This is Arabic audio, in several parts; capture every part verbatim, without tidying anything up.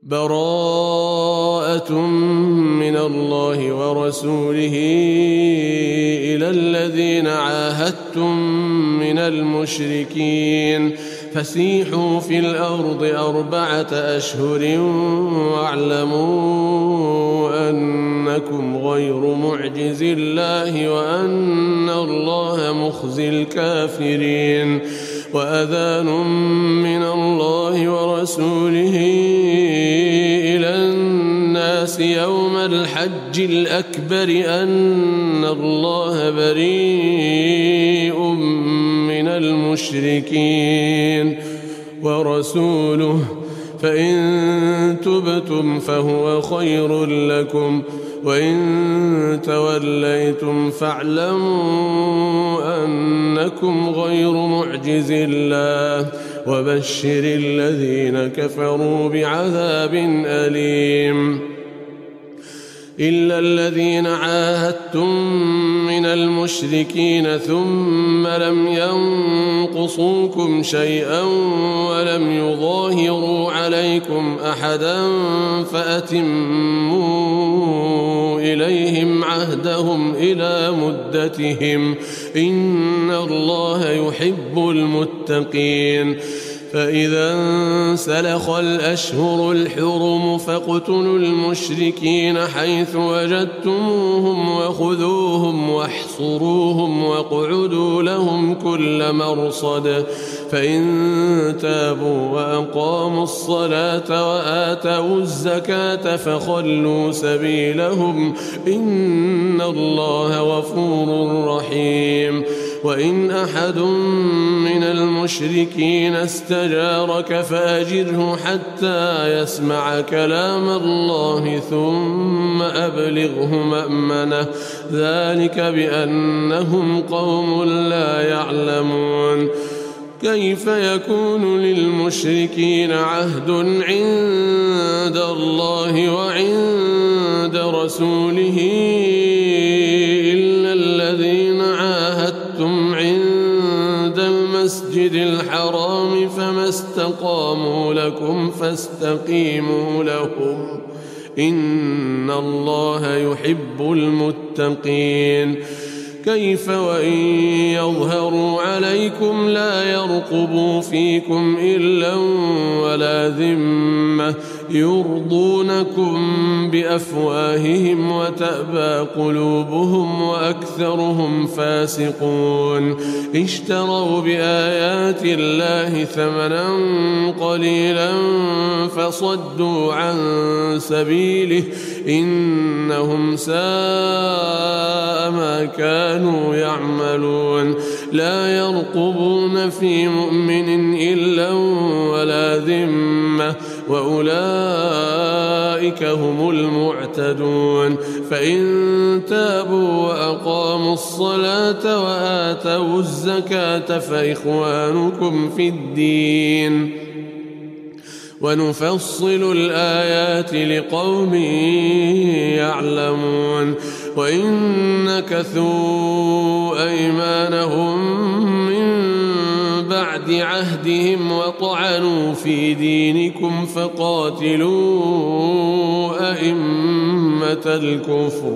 براءة من الله ورسوله إلى الذين عاهدتم من المشركين فسيحوا في الأرض أربعة أشهر واعلموا أنكم غير معجز الله وأن الله مخزي الكافرين وأذان من الله ورسوله إلى الناس يوم الحج الأكبر أن الله بريء من المشركين ورسوله فإن تبتم فهو خير لكم وإن توليتم فاعلموا أنكم غير معجز الله وبشر الذين كفروا بعذاب أليم إلا الذين عاهدتم من المشركين ثم لم ينقصوكم شيئا ولم يظاهروا عليكم أحدا فأتموا إليهم عهدهم إلى مدتهم إن الله يحب المتقين فإذا انسلخ الأشهر الحرم فاقتلوا المشركين حيث وجدتموهم وخذوهم واحصروهم واقعدوا لهم كل مرصد فإن تابوا وأقاموا الصلاة وآتوا الزكاة فخلوا سبيلهم إن الله غفور رحيم وإن أحد من المشركين استجارك فأجره حتى يسمع كلام الله ثم أبلغه مأمنه ذلك بأنهم قوم لا يعلمون كيف يكون للمشركين عهد عند الله وعند رسوله إلا الذين عاهدتم عند المسجد الحرام فما استقاموا لكم فاستقيموا لهم إن الله يحب المتقين كيف وإن يظهروا عليكم لا يرقبوا فيكم إلا ولا ذمة يرضونكم بأفواههم وتأبى قلوبهم وأكثرهم فاسقون اشتروا بآيات الله ثمنا قليلا فصدوا عن سبيله إنهم ساء ما كانوا يعملون لا يرقبون في مؤمن إلا ولا ذمة وأولئك هم المعتدون فإن تابوا وأقاموا الصلاة وآتوا الزكاة فإخوانكم في الدين ونفصل الآيات لقوم يعلمون وإن نكثوا أيمانهم من بعد عهدهم وطعنوا في دينكم فقاتلوا أئمة الكفر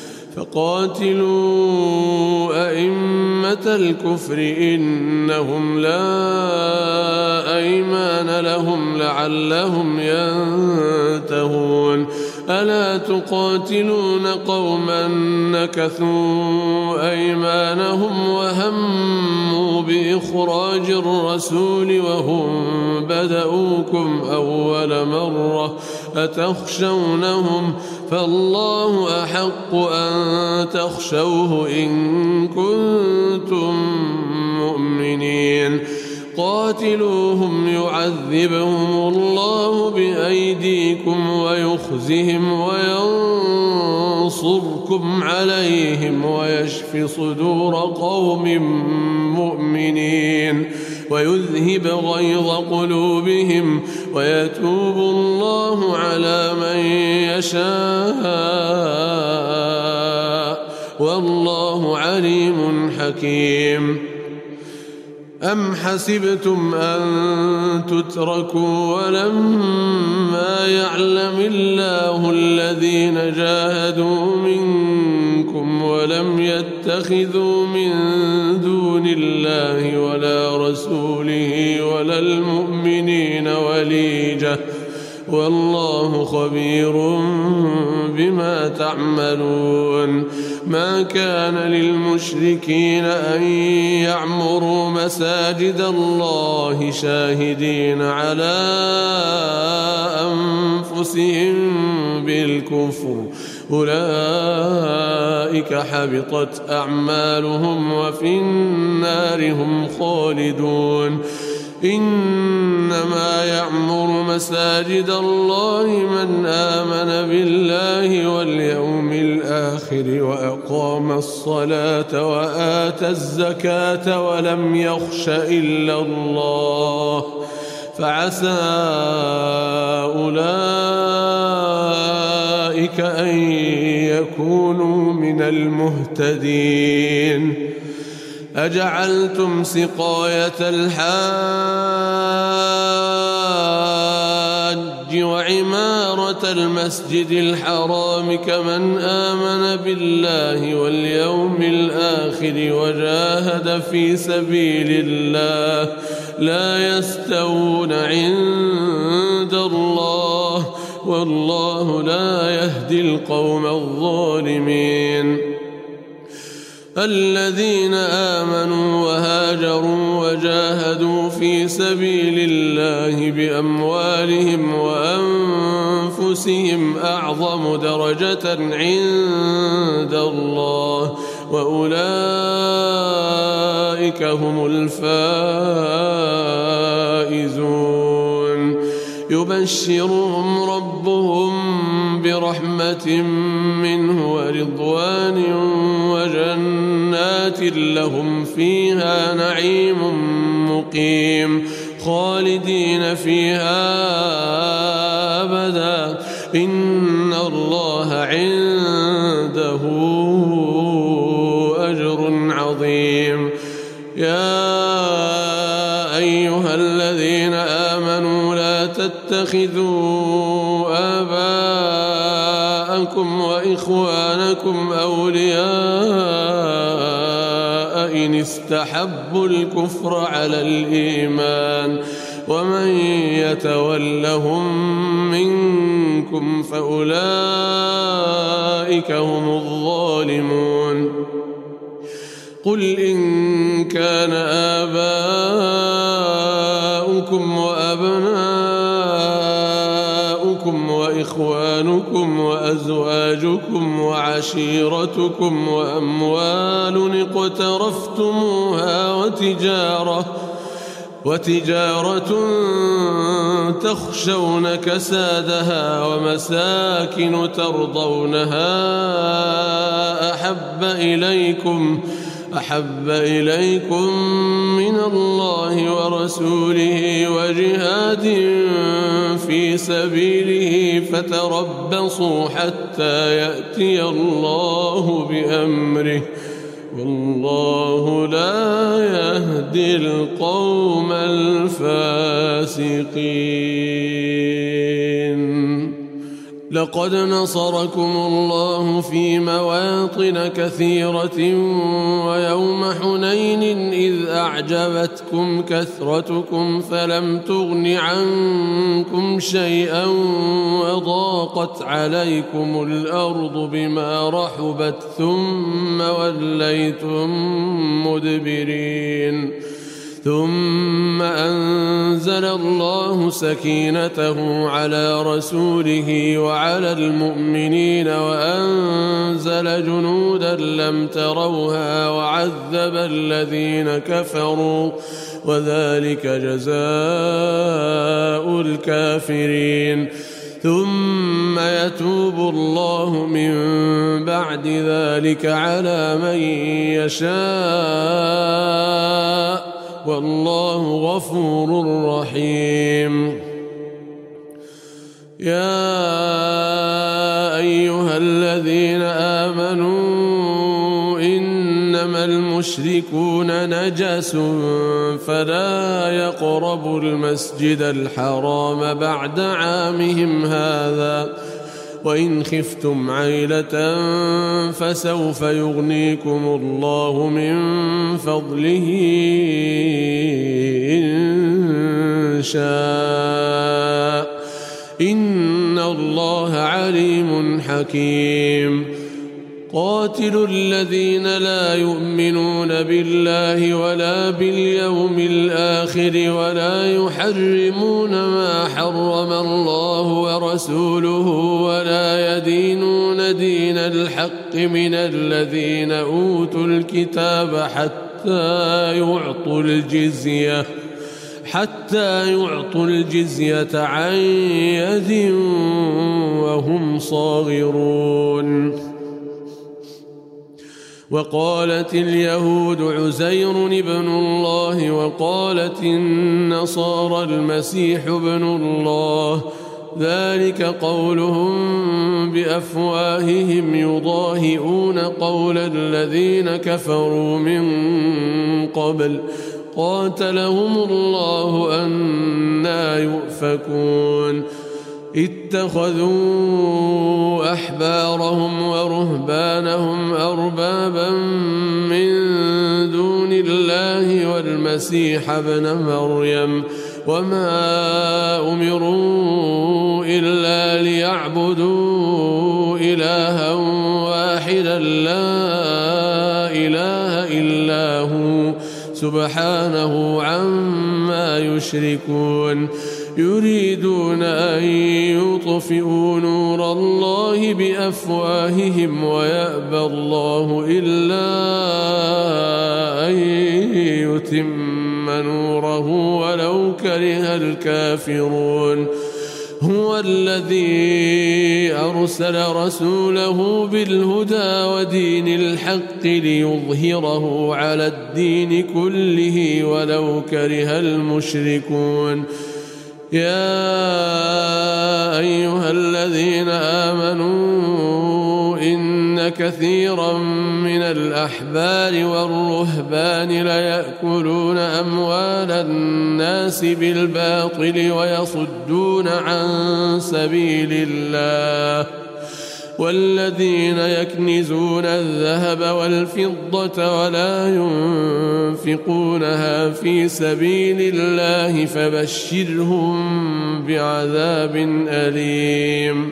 فقاتلوا أئمة الكفر إنهم لا أيمان لهم لعلهم ينتهون ألا تقاتلون قوما نكثوا أيمانهم وهموا بإخراج الرسول وهم بدؤوكم أول مرة أتخشونهم فالله أحق أن تخشوه إن كنتم مؤمنين قاتلوهم يعذبهم الله بأيديكم ويخزهم وينصركم عليهم ويشفي صدور قوم مؤمنين ويذهب غيظ قلوبهم ويتوب الله على من يشاء والله عليم حكيم أم حسبتم أن تتركوا ولما يعلم الله الذين جاهدوا منكم ولم يتخذوا من دون الله ولا رسوله ولا المؤمنين وليجة والله خبير بما تعملون. ما كان للمشركين أن يعمروا مساجد الله شاهدين على أنفسهم بالكفر أولئك حبطت أعمالهم وفي النار هم خالدون. إنما يعمر مساجد الله من آمن بالله واليوم الآخر وأقام الصلاة وآتى الزكاة ولم يخش إلا الله فعسى أولئك أن يكونوا من المهتدين. أجعلتم سقاية الحاج وعمارة المسجد الحرام كمن آمن بالله واليوم الآخر وجاهد في سبيل الله لا يستوون عند الله والله لا يهدي القوم الظالمين. الذين آمنوا وهاجروا وجاهدوا في سبيل الله بأموالهم وأنفسهم أعظم درجة عند الله وأولئك هم الفائزون. يبشرهم ربهم برحمة منه ورضوان وجنات لهم فيها نعيم مقيم خالدين فيها أبدا إن الله عنده أجر عظيم. يا أيها الذين آمنوا لا تتخذوا آباءكم وإخوانكم أولياء إن استحبوا الكفر على الإيمان ومن يتولهم منكم فأولئك هم الظالمون. قل إن كان آباؤكم وأبناؤكم وإخوانكم وأزواجكم وعشيرتكم وأموال اقترفتموها وتجارة وتجارة تخشون كسادها ومساكن ترضونها أحب إليكم أحب إليكم من الله ورسوله وجهاد في سبيله فتربصوا حتى يأتي الله بأمره والله لا يهدي القوم الفاسقين. لقد نصركم الله في مواطن كثيرة ويوم حنين إذ أعجبتكم كثرتكم فلم تغن عنكم شيئا وضاقت عليكم الأرض بما رحبت ثم وليتم مدبرين. ثم أنزل الله سكينته على رسوله وعلى المؤمنين وأنزل جنودا لم تروها وعذب الذين كفروا وذلك جزاء الكافرين. ثم يتوب الله من بعد ذلك على من يشاء والله غفور رحيم. يا أيها الذين آمنوا إنما المشركون المشركون نجس فلا يقربوا المسجد الحرام بعد عامهم هذا وإن خفتم عيلة فسوف يغنيكم الله من فضله إن شاء إن الله عليم حكيم قاتلوا الذين لا يؤمنون بالله ولا باليوم الآخر ولا يحرمون ما حرم الله ورسوله ولا يدينون دين الحق من الذين أوتوا الكتاب حتى يعطوا الجزية حتى يعطوا الجزية عن يد وهم صاغرون وقالت اليهود عزير ابن الله وقالت النصارى المسيح ابن الله ذلك قولهم بأفواههم يضاهئون قول الذين كفروا من قبل قاتلهم الله أنى يؤفكون اتخذوا أحبارهم ورهبانهم أربابا من دون الله والمسيح ابن مريم وما أمروا إلا ليعبدوا إلها واحدا لا إله إلا هو سبحانه عما يشركون يريدون أن يطفئوا نور الله بأفواههم ويأبى الله إلا أن يتم نوره ولو كره الكافرون هو الذي أرسل رسوله بالهدى ودين الحق ليظهره على الدين كله ولو كره المشركون يا أيها الذين آمنوا إن كثيرا من الأحبار والرهبان ليأكلون أموال الناس بالباطل ويصدون عن سبيل الله والذين يكنزون الذهب والفضة ولا ينفقونها في سبيل الله فبشرهم بعذاب أليم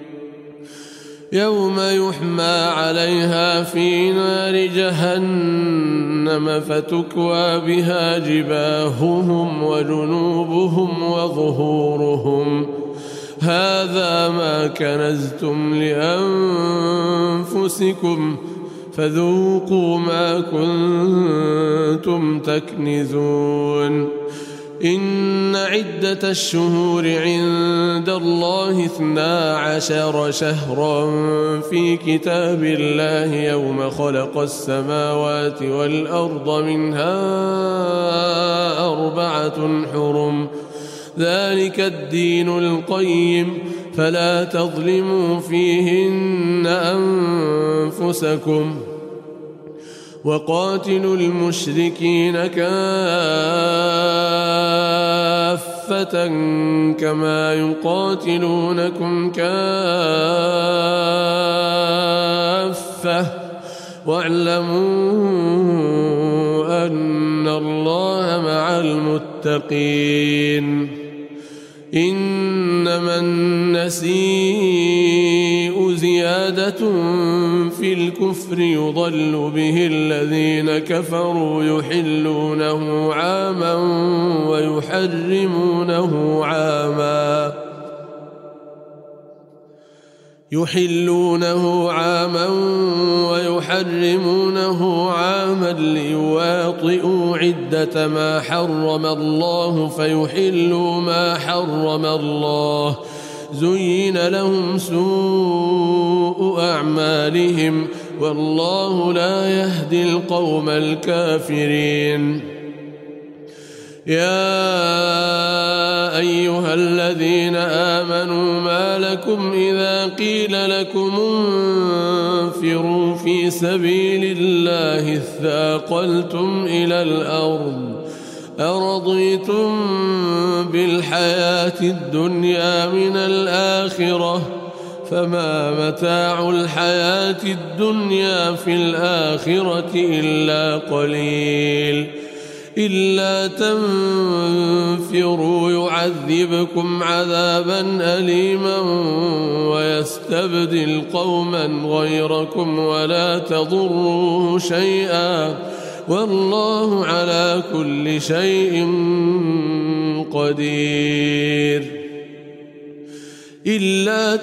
يوم يحمى عليها في نار جهنم فتكوى بها جباههم وجنوبهم وظهورهم هذا ما كنزتم لأنفسكم فذوقوا ما كنتم تكنزون إن عدة الشهور عند الله اثنا عشر شهرا في كتاب الله يوم خلق السماوات والأرض منها أربعة حرم ذلك الدين القيم فلا تظلموا فيهن أنفسكم وقاتلوا المشركين كافة كما يقاتلونكم كافة واعلموا أن الله مع المتقين إنما النسيء زيادة في الكفر يضل به الذين كفروا يحلونه عاما ويحرمونه عاما يحلونه عاما ويحرمونه عاما ليواطئوا عدة ما حرم الله فيحلوا ما حرم الله زين لهم سوء أعمالهم والله لا يهدي القوم الكافرين يا أيها الذين آمنوا ما لكم إذا قيل لكم انفروا في سبيل الله اثاقلتم إلى الأرض أرضيتم بالحياة الدنيا من الآخرة فما متاع الحياة الدنيا في الآخرة إلا قليل إلا تنفروا يعذبكم عذابا أليما ويستبدل قوما غيركم ولا تضروه شيئا والله على كل شيء قدير إلا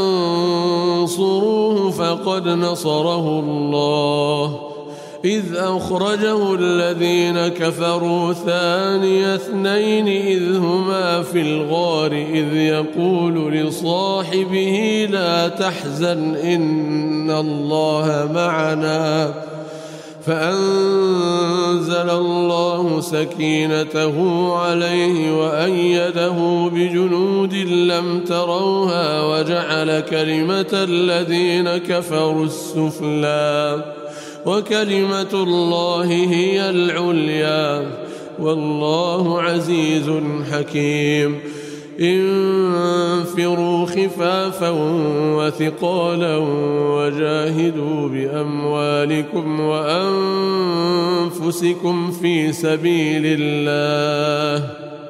تنصروه فقد نصره الله إذ أخرجه الذين كفروا ثاني اثنين إذ هما في الغار إذ يقول لصاحبه لا تحزن إن الله معنا فأنزل الله سكينته عليه وأيده بجنود لم تروها وجعل كلمة الذين كفروا السفلى وكلمة الله هي العليا والله عزيز حكيم انفروا خفافا وثقالا وجاهدوا بأموالكم وأنفسكم في سبيل الله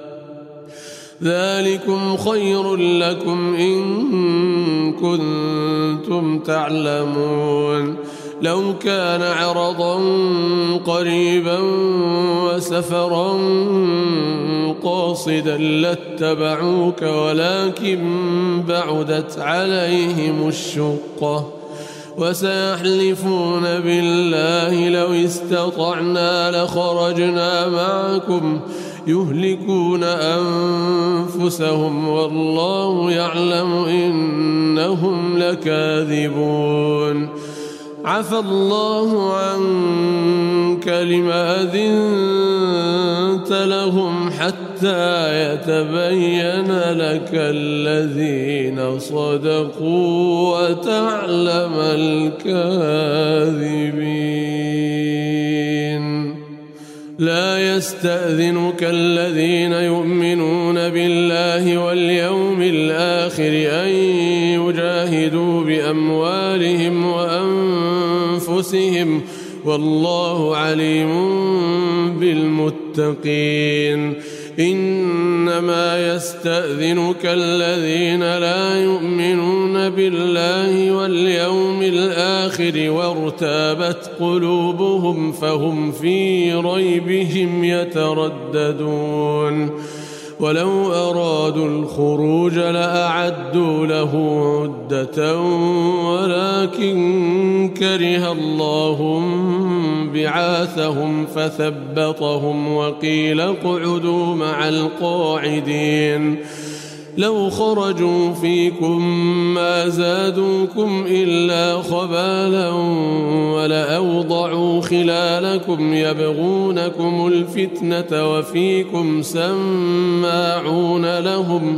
ذلكم خير لكم إن كنتم تعلمون لو كان عرضا قريبا وسفرا قاصدا لاتبعوك ولكن بعدت عليهم الشقة وسيحلفون بالله لو استطعنا لخرجنا معكم يهلكون أنفسهم والله يعلم إنهم لكاذبون عفى الله عنك لما أذنت لهم حتى يتبين لك الذين صدقوا وتعلم الكاذبين لا يستأذنك الذين يؤمنون بالله واليوم الآخر أن يجاهدوا بأموالهم وأنفسهم والله عليم بالمتقين إنما يستأذنك الذين لا يؤمنون بالله واليوم الآخر وارتابت قلوبهم فهم في ريبهم يترددون ولو أرادوا الخروج لأعدوا له عدة ولكن كره الله بعاثهم فثبطهم وقيل اقعدوا مع القاعدين لو خرجوا فيكم ما زادوكم إلا خبالا ولأوضعوا خلالكم يبغونكم الفتنة وفيكم سماعون لهم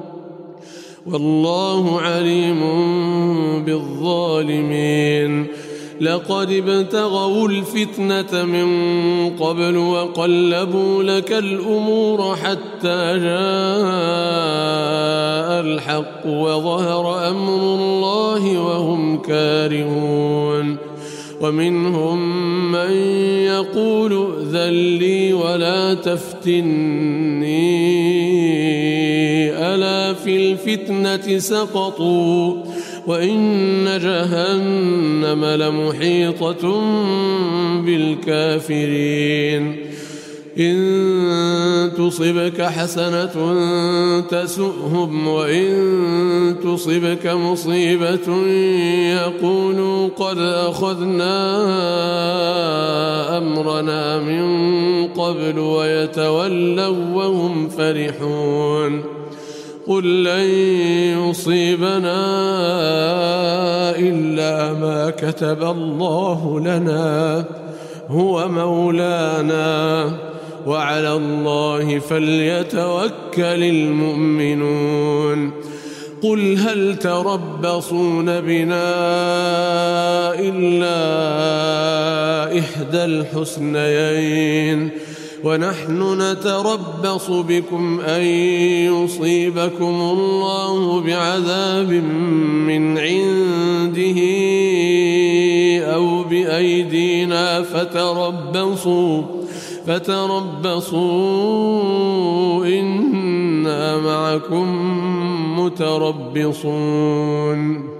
والله عليم بالظالمين لقد ابتغوا الفتنة من قبل وقلبوا لك الأمور حتى جاء الحق وظهر أمر الله وهم كارهون ومنهم من يقول ائذن لي ولا تفتني ألا في الفتنة سقطوا وإن جهنم لمحيطة بالكافرين إن تصبك حسنة تسؤهم وإن تصبك مصيبة يقولوا قد أخذنا أمرنا من قبل ويتولوا وهم فرحون قل لن يصيبنا إلا ما كتب الله لنا هو مولانا وعلى الله فليتوكل المؤمنون قل هل تربصون بنا إلا إحدى الحسنيين ونحن نتربص بكم أن يصيبكم الله بعذاب من عنده أو بأيدينا فتربصوا فتربصوا إنا معكم متربصون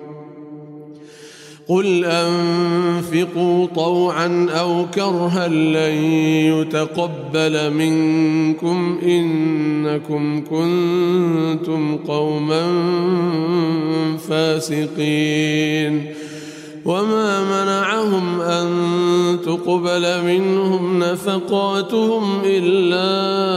قل أنفقوا طوعا أو كرها لن يتقبل منكم إنكم كنتم قوما فاسقين وما منعهم أن تقبل منهم نفقاتهم إلا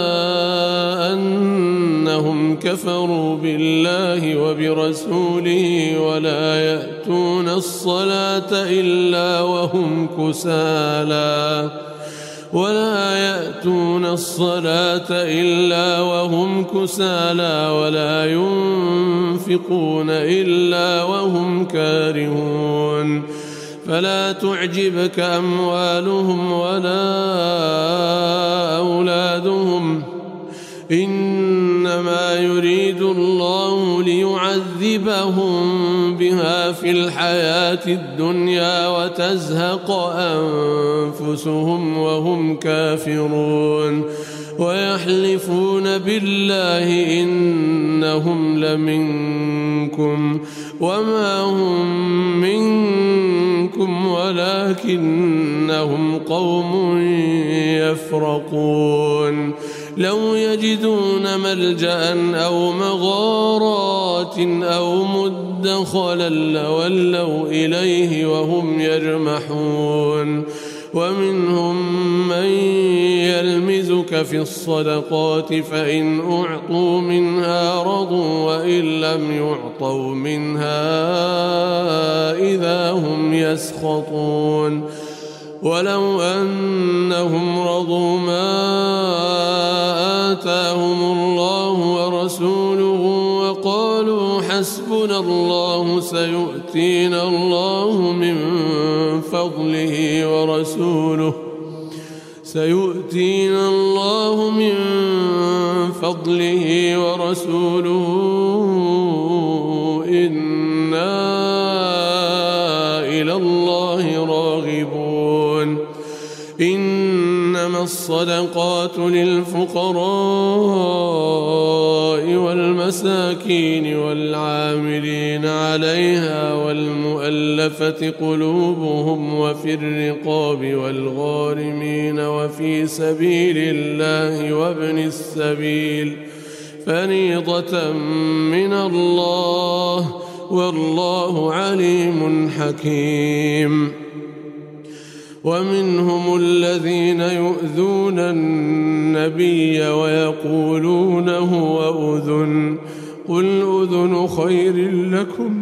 أنهم كفروا بالله وبرسوله ولا يأتون الصلاة إلا وهم كسالى ولا يأتون الصلاة إلا وهم كسالى ولا ينفقون إلا وهم كارهون فلا تعجبك أموالهم ولا أولادهم إنما يريد الله ليعذبهم بها في الحياة الدنيا وتزهق أنفسهم وهم كافرون ويحلفون بالله إنهم لمنكم وما هم منكم ولكنهم قوم يفرقون لو يجدون ملجأ أو مغارات أو مدخلا لولوا إليه وهم يجمحون ومنهم من يلمزك في الصدقات فإن أعطوا منها رضوا وإن لم يعطوا منها إذا هم يسخطون ولو أنهم رضوا ما آتاهم الله ورسوله وقالوا حسبنا الله سيؤتينا الله من فضله ورسوله سيؤتينا الله من فضله ورسوله إنا إلى الله راغبون إنما الصدقات للفقراء والمساكين والعاملين عليها والمؤلفة قلوبهم وفي الرقاب والغارمين وفي سبيل الله وابن السبيل فريضة من الله والله عليم حكيم ومنهم الذين يؤذون النبي ويقولون هو أذن قل أذن خير لكم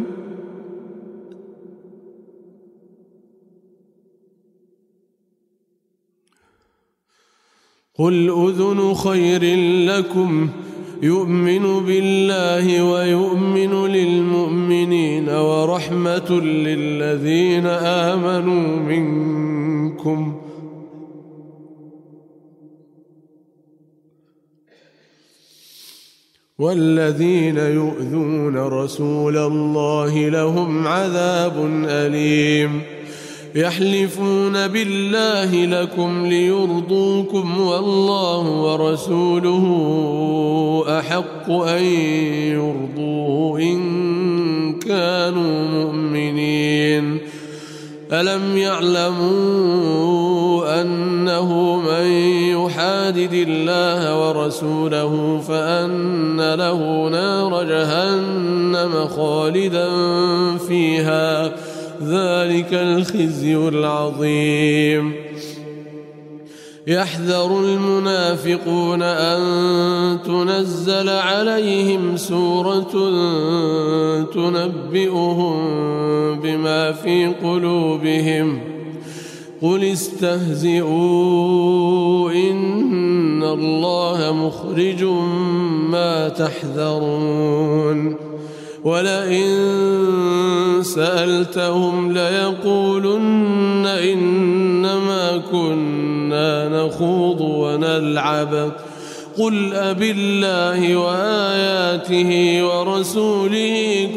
قل أذن خير لكم يؤمن بالله ويؤمن للمؤمنين ورحمة للذين آمنوا منكم والذين يؤذون رسول الله لهم عذاب أليم يحلفون بالله لكم ليرضوكم والله ورسوله أحق أن يرضوه إن كانوا مؤمنين ألم يعلموا أنه من يحادد الله ورسوله فأن له نار جهنم خالدا فيها ذلك الخزي العظيم يحذر المنافقون أن تنزل عليهم سورة تنبئهم بما في قلوبهم قل استهزئوا إن الله مخرج ما تحذرون ولئن سألتهم ليقولن إنما كنا نخوض ونلعب قل أبالله وآياته ورسوله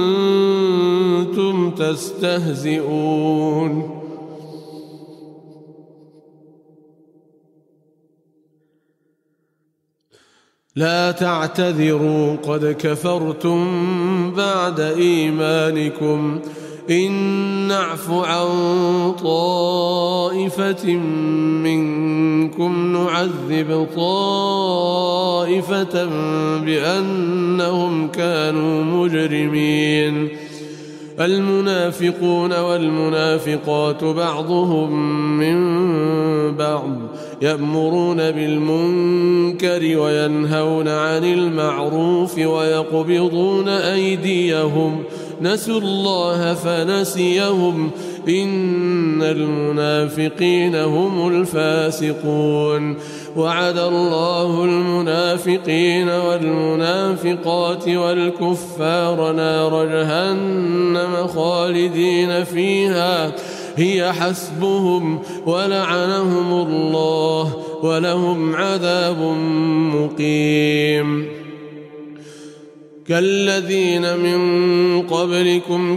كنتم تستهزئون لا تعتذروا قد كفرتم بعد إيمانكم إن نعف عن طائفة منكم نعذب طائفة بأنهم كانوا مجرمين المنافقون والمنافقات بعضهم من بعض يأمرون بالمنكر وينهون عن المعروف ويقبضون أيديهم نسوا الله فنسيهم إن المنافقين هم الفاسقون وعد الله المنافقين والمنافقات والكفار نار جهنم خالدين فيها هي حسبهم ولعنهم الله ولهم عذاب مقيم كالذين من قبلكم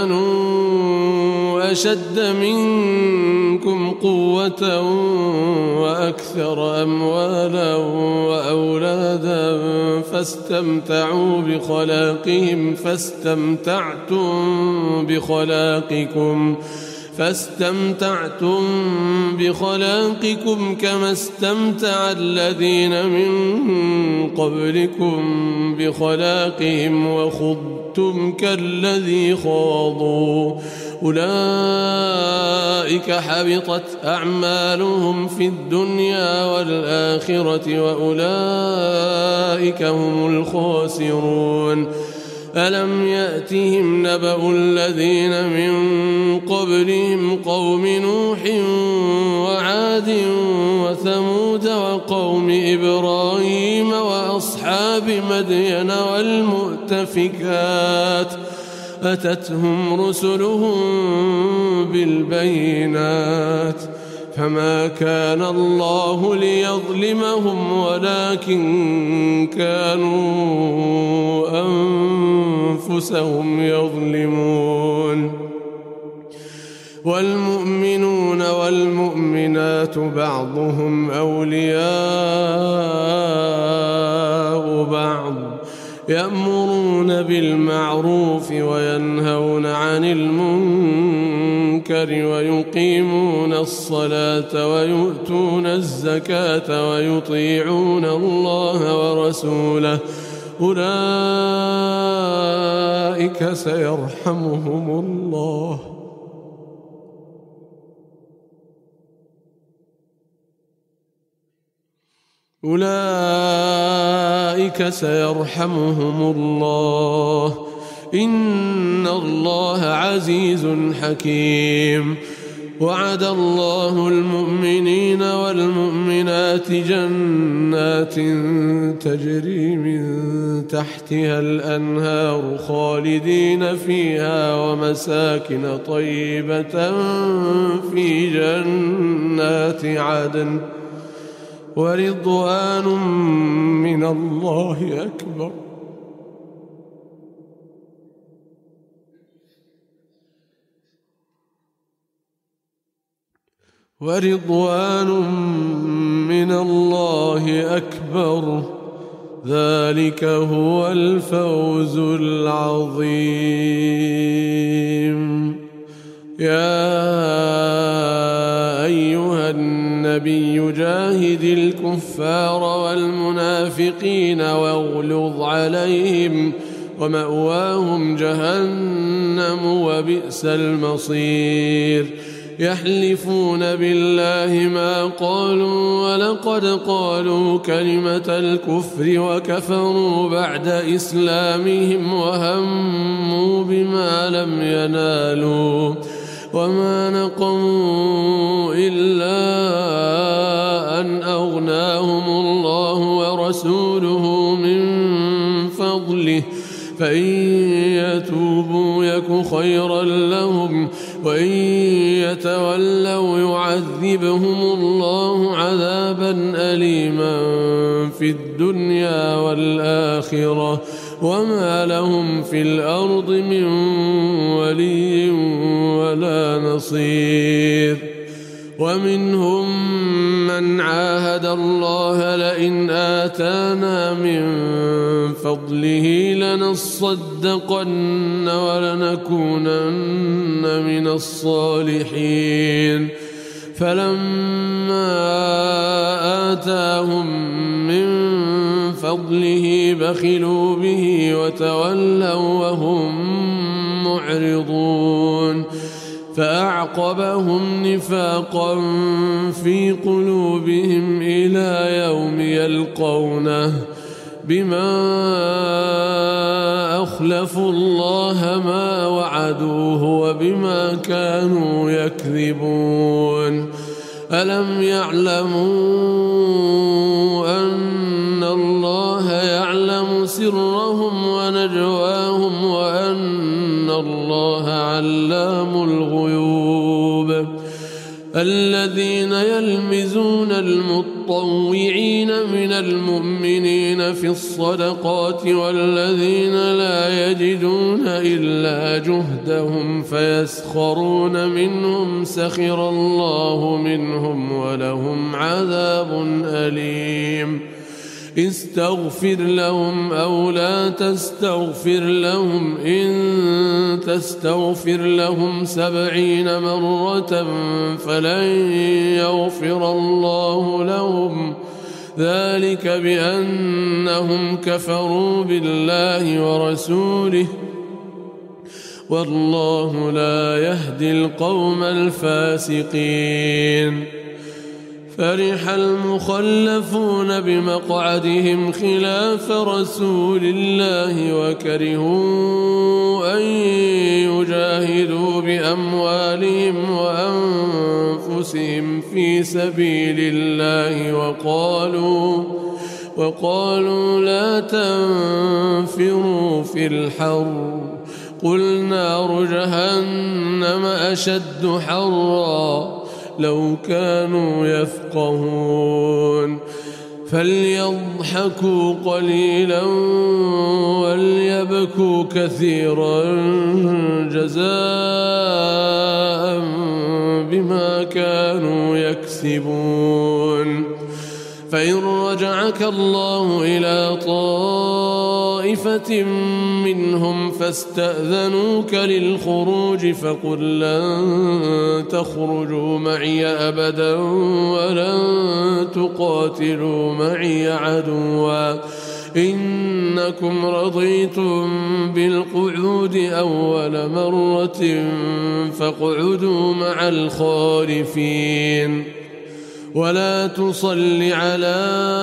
كانوا أشد منكم قوة وأكثر أموالا وأولادا فاستمتعوا بخلاقهم فاستمتعتم بخلاقكم فاستمتعتم بخلاقكم كما استمتع الذين من قبلكم بخلاقهم وخضتم كالذي خاضوا أولئك حبطت أعمالهم في الدنيا والآخرة وأولئك هم الخاسرون ألم يأتهم نبأ الذين من قبلهم قوم نوح وعاد وثمود وقوم إبراهيم وأصحاب مدين والمؤتفكات أتتهم رسلهم بالبينات فما كان الله ليظلمهم ولكن كانوا أنفسهم يظلمون والمؤمنون والمؤمنات بعضهم أولياء بعض يأمرون بالمعروف وينهون عن المنكر ويقيمون الصلاة ويؤتون الزكاة ويطيعون الله ورسوله أولئك سيرحمهم الله أولئك سيرحمهم الله إن الله عزيز حكيم وعد الله المؤمنين والمؤمنات جنات تجري من تحتها الأنهار خالدين فيها ومساكن طيبة في جنات عدن ورضوان من الله أكبر ورضوان من الله أكبر ذلك هو الفوز العظيم يا أيها النبي جاهد الكفار والمنافقين واغلظ عليهم ومأواهم جهنم وبئس المصير يحلفون بالله ما قالوا ولقد قالوا كلمة الكفر وكفروا بعد إسلامهم وهموا بما لم ينالوا وما نقموا إلا أن أغناهم الله ورسوله من فضله فإن يتوبوا يك خيرا لهم وإن يتولوا يعذبهم الله عذابا أليما في الدنيا والآخرة وما لهم في الأرض من ولي ولا نصير. ومنهم من عاهد الله لئن آتانا من فضله لنصدقن ولنكونن من الصالحين فلما آتاهم من فضله بخلوا به وتولوا وهم معرضون فأعقبهم نفاقا في قلوبهم إلى يوم يلقونه بما أخلفوا الله ما وعدوه وبما كانوا يكذبون. ألم يعلموا أن الله يعلم سرهم ونجواهم وأن الله علام الغيوب. الذين يلمزون المطوعين من المؤمنين في الصدقات والذين لا يجدون إلا جهدهم فيسخرون منهم سخر الله منهم ولهم عذاب أليم. استغفر لهم أو لا تستغفر لهم إن تستغفر لهم سبعين مرة فلن يغفر الله لهم ذلك بأنهم كفروا بالله ورسوله والله لا يهدي القوم الفاسقين. فرح المخلفون بمقعدهم خلاف رسول الله وكرهوا أن يجاهدوا بأموالهم وأنفسهم في سبيل الله وقالوا وقالوا لا تنفروا في الحر قل نار جهنم أشد حرا لو كانوا يفقهون. فليضحكوا قليلا وليبكوا كثيرا جزاء بما كانوا يكسبون. فإن رجعك الله إلى طائفة منهم فاستأذنوك للخروج فقل لن تخرجوا معي أبدا ولن تقاتلوا معي عدوا إنكم رضيتم بالقعود أول مرة فاقعدوا مع الخالفين. ولا تصل على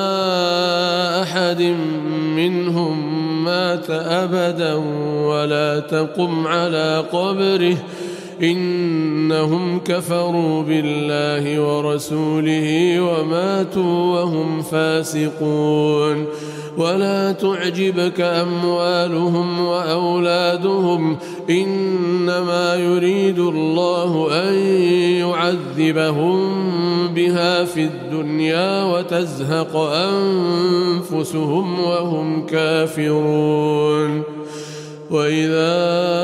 أحد منهم مات أبدا ولا تقم على قبره إنهم كفروا بالله ورسوله وماتوا وهم فاسقون. ولا تعجبك أموالهم وأولادهم إنما يريد الله أن يعذبهم بها في الدنيا وتزهق أنفسهم وهم كافرون. وإذا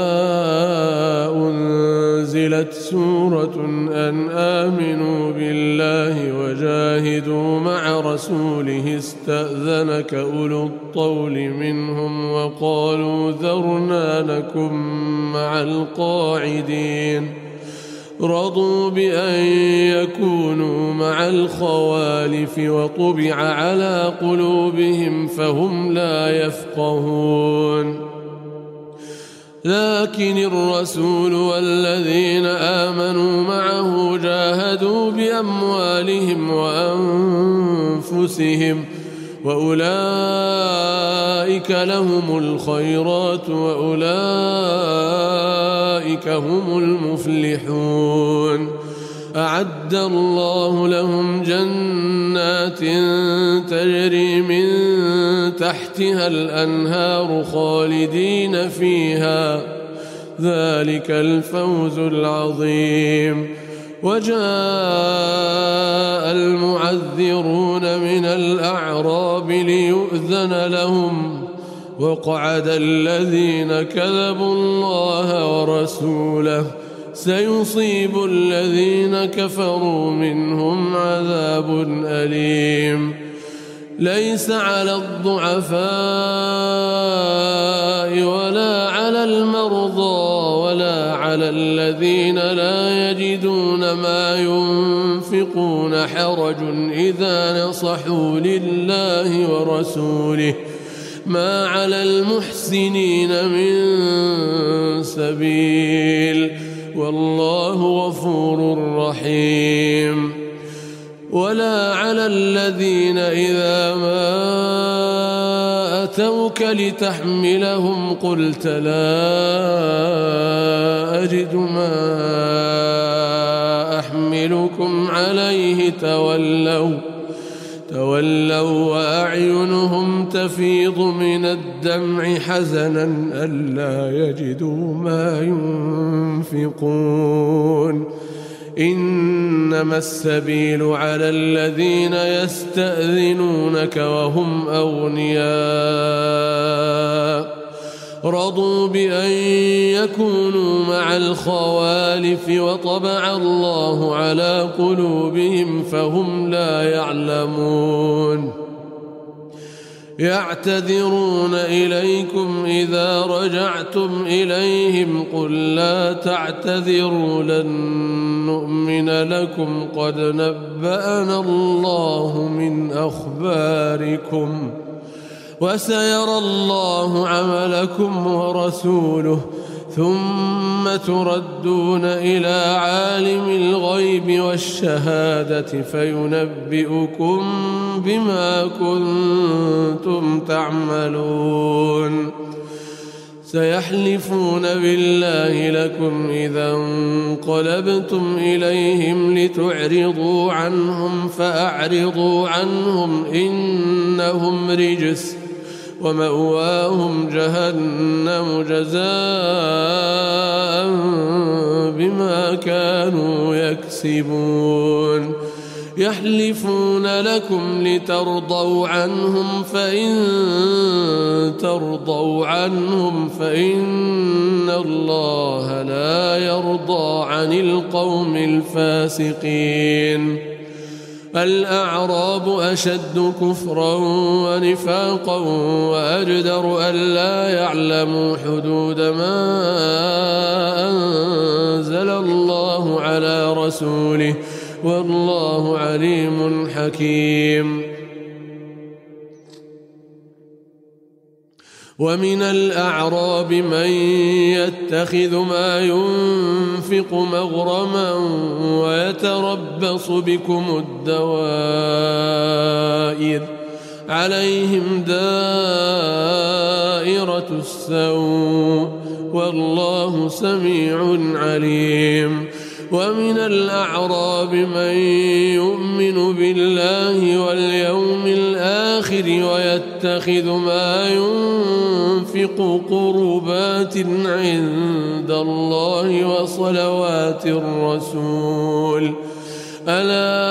أنزلت سورة أن آمنوا بالله وجاهدوا مع رسوله استأذنك أولو الطول منهم وقالوا ذرنا نكن مع القاعدين. رضوا بأن يكونوا مع الخوالف وطبع على قلوبهم فهم لا يفقهون. لكن الرسول والذين آمنوا معه جاهدوا بأموالهم وأنفسهم وأولئك لهم الخيرات وأولئك هم المفلحون. أعد الله لهم جنات تجري من تحتها الأنهار خالدين فيها، ذلك الفوز العظيم. وجاء المعذرون من الأعراب ليؤذن لهم، وقعد الذين كذبوا الله ورسوله، سيصيب الذين كفروا منهم عذاب أليم. ليس على الضعفاء ولا على المرضى ولا على الذين لا يجدون ما ينفقون حرج إذا نصحوا لله ورسوله، ما على المحسنين من سبيل، والله غفور رحيم. ولا على الذين إذا ما أتوك لتحملهم قلت لا أجد ما أحملكم عليه تولوا تولوا وأعينهم تفيض من الدمع حزنا ألا يجدوا ما ينفقون. إنما السبيل على الذين يستأذنونك وهم أغنياء رضوا بأن يكونوا مع الخوالف وطبع الله على قلوبهم فهم لا يعلمون. يعتذرون إليكم إذا رجعتم إليهم قل لا تعتذروا لن نؤمن لكم قد نبأنا الله من أخباركم وسيرى الله عملكم ورسوله ثم تردون إلى عالم الغيب والشهادة فينبئكم بما كنتم تعملون. سيحلفون بالله لكم إذا انقلبتم إليهم لتعرضوا عنهم فأعرضوا عنهم إنهم رجس ومأواهم جهنم جزاء بما كانوا يكسبون. يحلفون لكم لترضوا عنهم فإن ترضوا عنهم فإن الله لا يرضى عن القوم الفاسقين. الأعراب أشد كفرا ونفاقا وأجدر ألا يعلموا حدود ما أنزل الله على رسوله والله عليم حكيم. ومن الأعراب من يتخذ ما ينفق مغرما ويتربص بكم الدوائر عليهم دائرة السوء والله سميع عليم. ومن الأعراب من يؤمن بالله واليوم الآخر ويتخذ ما ينفق قربات عند الله وصلوات الرسول ألا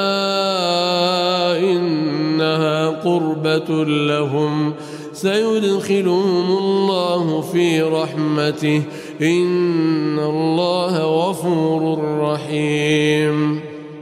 إنها قربة لهم سيدخلهم الله في رحمته إن الله غفور رحيم.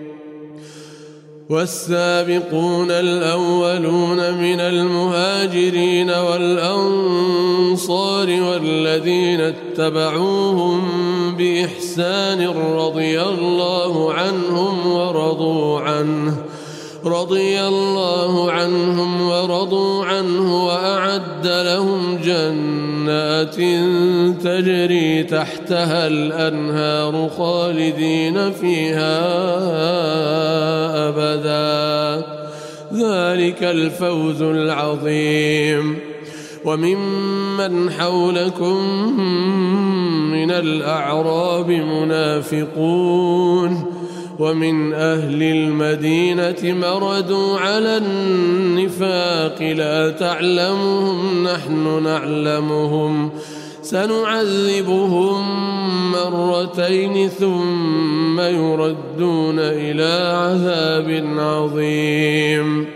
والسابقون الأولون من المهاجرين والأنصار والذين اتبعوهم بإحسان رضي الله عنهم ورضوا عنه رضي الله عنهم ورضوا عنه وأعد لهم جنات تجري تحتها الأنهار خالدين فيها أبدا ذلك الفوز العظيم. وممن حولكم من الأعراب منافقون ومن أهل المدينة مردوا على النفاق لا تعلمهم نحن نعلمهم سنعذبهم مرتين ثم يردون إلى عذاب عظيم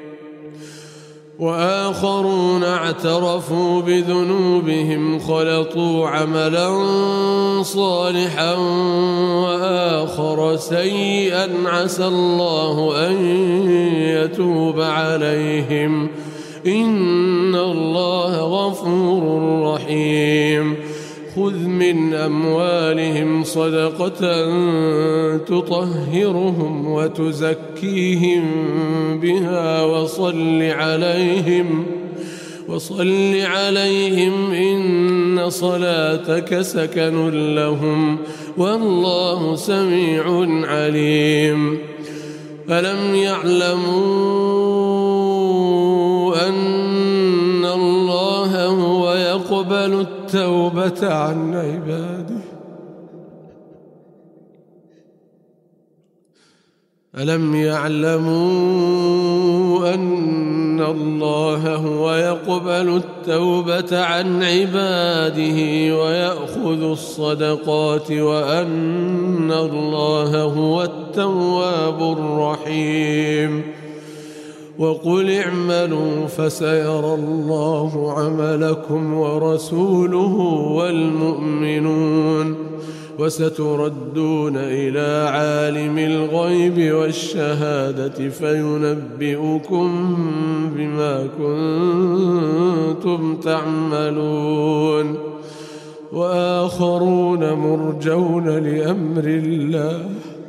وآخرون اعترفوا بذنوبهم خلطوا عملا صالحا وآخر سيئا عسى الله أن يتوب عليهم إن الله غفور رحيم خذ من أموالهم صدقة تطهرهم وتزكيهم بها وصل عليهم وصل عليهم إن صلاتك سكن لهم والله سميع عليم ألم يعلموا أن الله هو يقبل التوبة عن عباده ألم يعلموا أن الله هو يقبل التوبة عن عباده ويأخذ الصدقات وأن الله هو التواب الرحيم وقل اعملوا فسيرى الله عملكم ورسوله والمؤمنون وستردون إلى عالم الغيب والشهادة فينبئكم بما كنتم تعملون وآخرون مرجون لأمر الله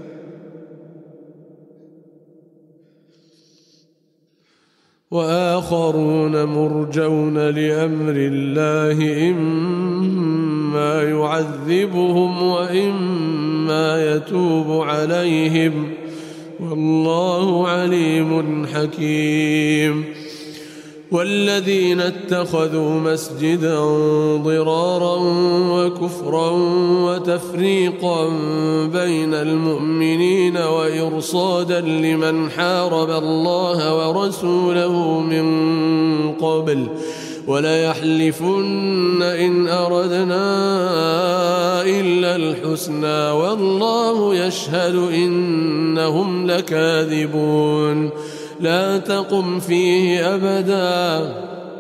وآخرون مرجون لأمر الله إما يعذبهم وإما يتوب عليهم والله عليم حكيم والذين اتخذوا مسجدا ضرارا وكفرا وتفريقا بين المؤمنين وإرصادا لمن حارب الله ورسوله من قبل وليحلفن إن أردنا إلا الحسنى والله يشهد إنهم لكاذبون لا تقم فيه أبدا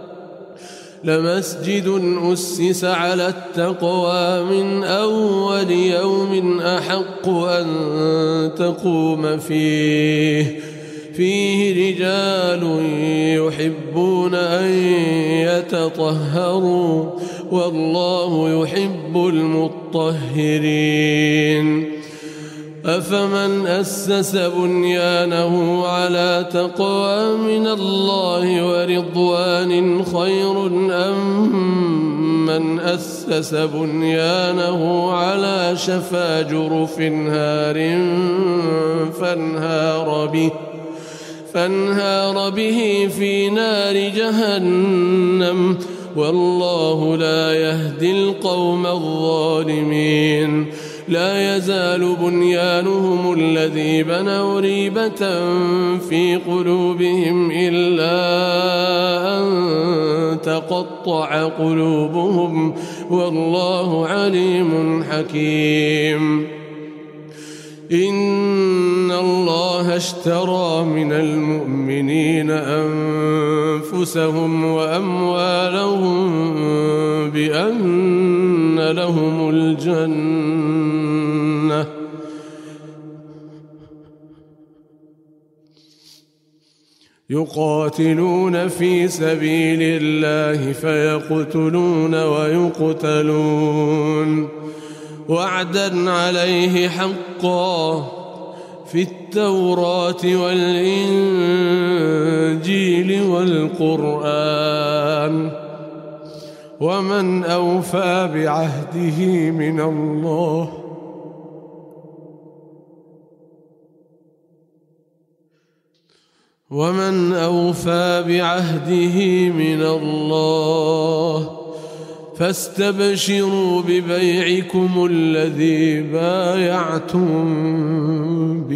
لمسجد أسس على التقوى من أول يوم أحق أن تقوم فيه فيه رجال يحبون أن يتطهروا والله يحب المطهرين أفمن أسس بنيانه على تقوى من الله ورضوان خير أم من أسس بنيانه على شفا جرف هار فانهار به فانهار به في نار جهنم والله لا يهدي القوم الظالمين لا يزال بنيانهم الذي بنوا ريبة في قلوبهم إلا أن تقطع قلوبهم والله عليم حكيم إن الله اشترى من المؤمنين أنفسهم وأموالهم بأن لهم الجنة يقاتلون في سبيل الله فيقتلون ويقتلون وعدا عليه حقا في التوراة والإنجيل والقرآن ومن أوفى بعهده من الله ومن أوفى بعهده من الله فاستبشروا ببيعكم الذي بايعتم به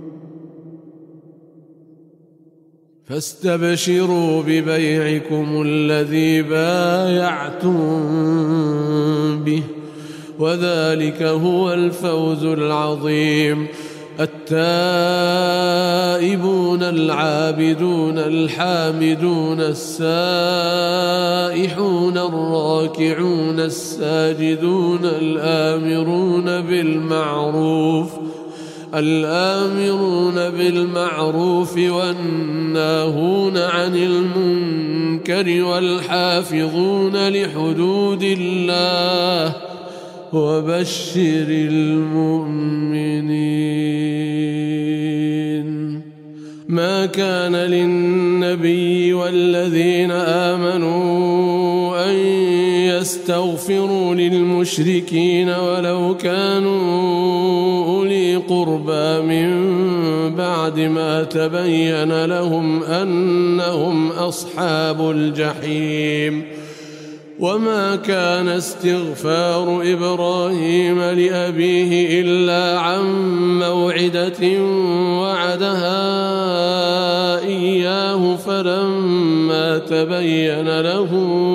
فاستبشروا ببيعكم الذي بايعتم به وذلك هو الفوز العظيم. التائبون العابدون الحامدون السائحون الراكعون الساجدون الآمرون بالمعروف الآمرون بالمعروف والناهون عن المنكر والحافظون لحدود الله وبشر المؤمنين. ما كان للنبي والذين آمنوا أن يستغفروا للمشركين ولو كانوا أولي قربى من بعد ما تبين لهم أنهم أصحاب الجحيم. وما كان استغفار إبراهيم لأبيه إلا عن موعدة وعدها إياه فلما تبين له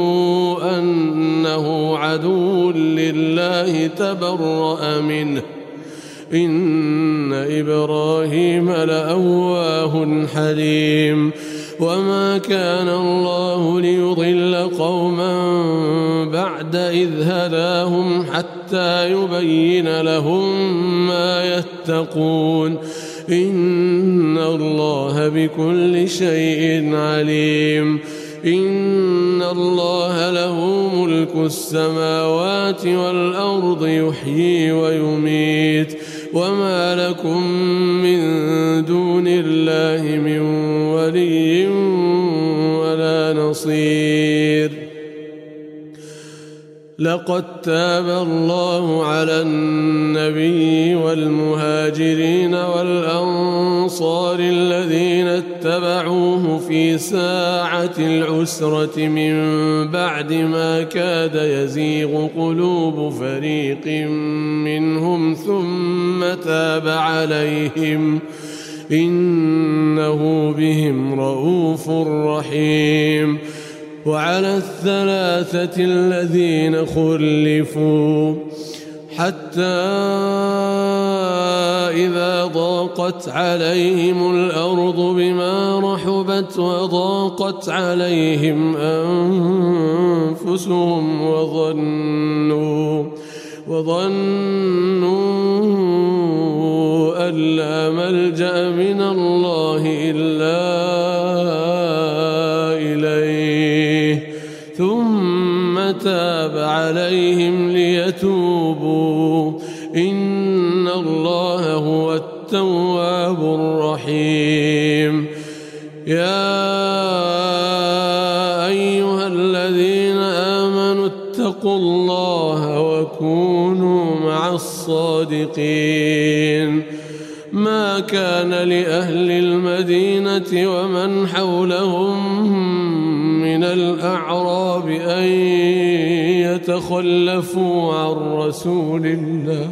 أنه عدو لله تبرأ منه إن إبراهيم لأواه حليم. وما كان الله ليضل قوما بعد إذ هداهم حتى يبين لهم ما يتقون إن الله بكل شيء عليم. إن الله له ملك السماوات والأرض يحيي ويميت وما لكم من دون الله من ولي ولا نصير. لقد تاب الله على النبي والمهاجرين والأنصار الذين اتبعوه في ساعة العسرة من بعد ما كاد يزيغ قلوب فريق منهم ثم تاب عليهم إنه بهم رءوف رحيم. وعلى الثلاثة الذين خلفوا حتى إذا ضاقت عليهم الأرض بما رحبت وضاقت عليهم أنفسهم وظنوا وظنوا أن لا ملجأ من الله إلا إليه ثم تاب عليهم ليتوبوا إن الله هو التواب الرحيم. يا أيها الذين آمنوا اتقوا الله وكونوا مع الصادقين. ما كان لأهل المدينة ومن حولهم من الأعراب أن يتخلفوا عن رسول الله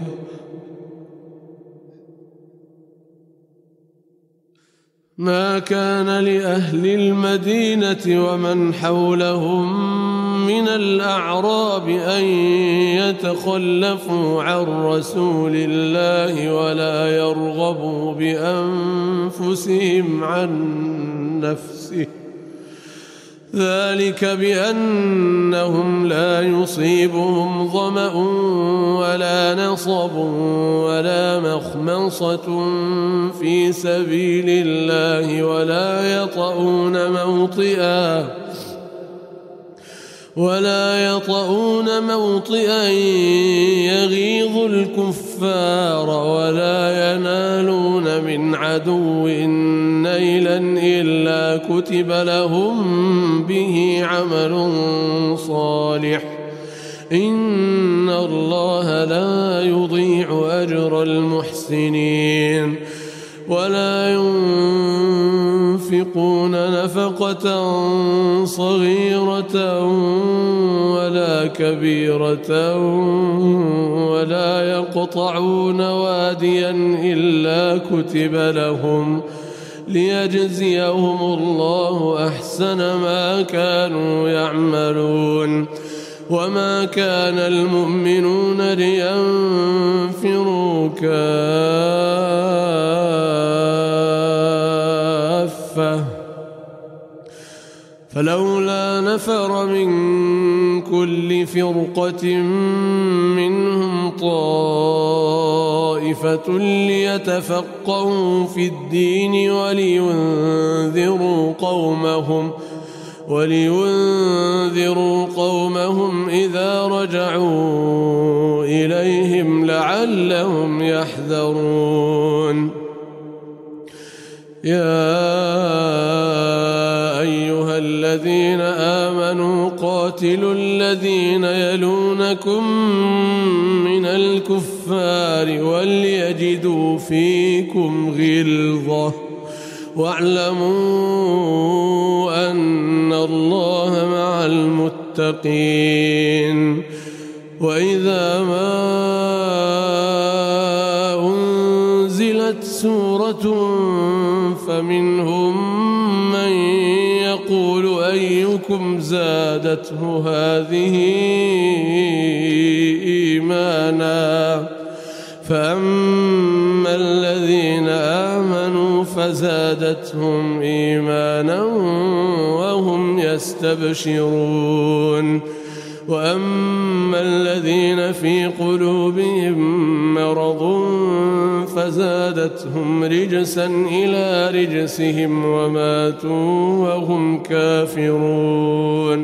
ما كان لأهل المدينة ومن حولهم من الأعراب أن يتخلفوا عن رسول الله ولا يرغبوا بأنفسهم عن نفسه ذلك بأنهم لا يصيبهم ظمأ ولا نصب ولا مخمصة في سبيل الله ولا يطؤون موطئا ولا يطؤون موطئا يغيظ الكفار ولا ينالون من عدو نيلا إلا كتب لهم به عمل صالح إن الله لا يضيع أجر المحسنين. ولا ينفقون ينفقون نفقة صغيرة ولا كبيرة ولا يقطعون واديا إلا كتب لهم ليجزيهم الله أحسن ما كانوا يعملون. وما كان المؤمنون لينفروا كافة فلولا نفر من كل فرقة منهم طائفة ليتفقهوا في الدين ولينذروا قومهم ولينذروا قومهم إذا رجعوا إليهم لعلهم يحذرون. يا أيها الذين آمنوا قاتلوا الذين يلونكم من الكفار وليجدوا فيكم غلظة واعلموا أن الله مع المتقين. وإذا ما أنزلت سورة فمنهم من يقول أيكم زادته هذه إيمانا فأما الذين آمنوا فزادتهم إيمانا وهم يستبشرون. وأما الذين في قلوبهم مرض فزادتهم رجسا إلى رجسهم وماتوا وهم كافرون.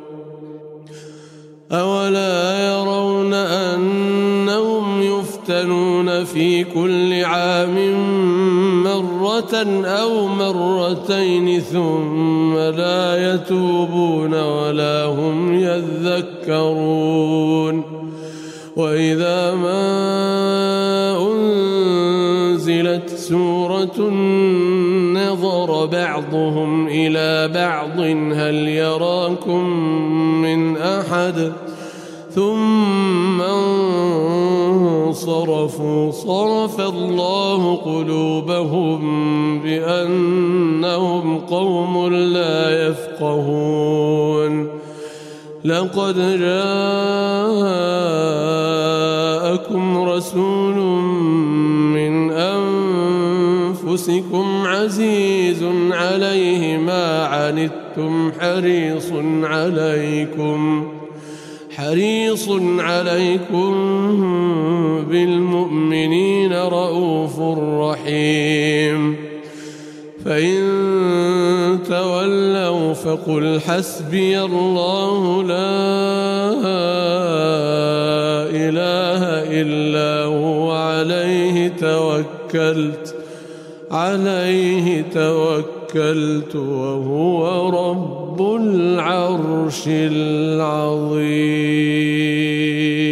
أولا يرون أنهم يفتنون في كل عام مرة أو مرتين ثم لا يتوبون ولا هم يذكرون. وإذا ما أنزلت سورة نظر بعضهم إلى بعض هل يراكم من أحد ثم انصرفوا صرف الله قلوبهم بأنهم قوم لا يفقهون. لقد جاءكم رسول من أنفسكم عزيز عليه ما عنتم حريص عليكم حريص عليكم بالمؤمنين رؤوف رحيم. فإن تولوا فقل حسبي الله لا إله إلا هو عليه توكلت عليه توكلت وهو رب العرش العظيم.